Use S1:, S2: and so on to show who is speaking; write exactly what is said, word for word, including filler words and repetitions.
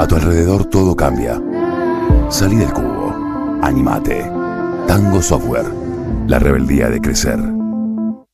S1: A tu alrededor todo cambia. Salí del cubo. Animate. Tango Software. La rebeldía de crecer.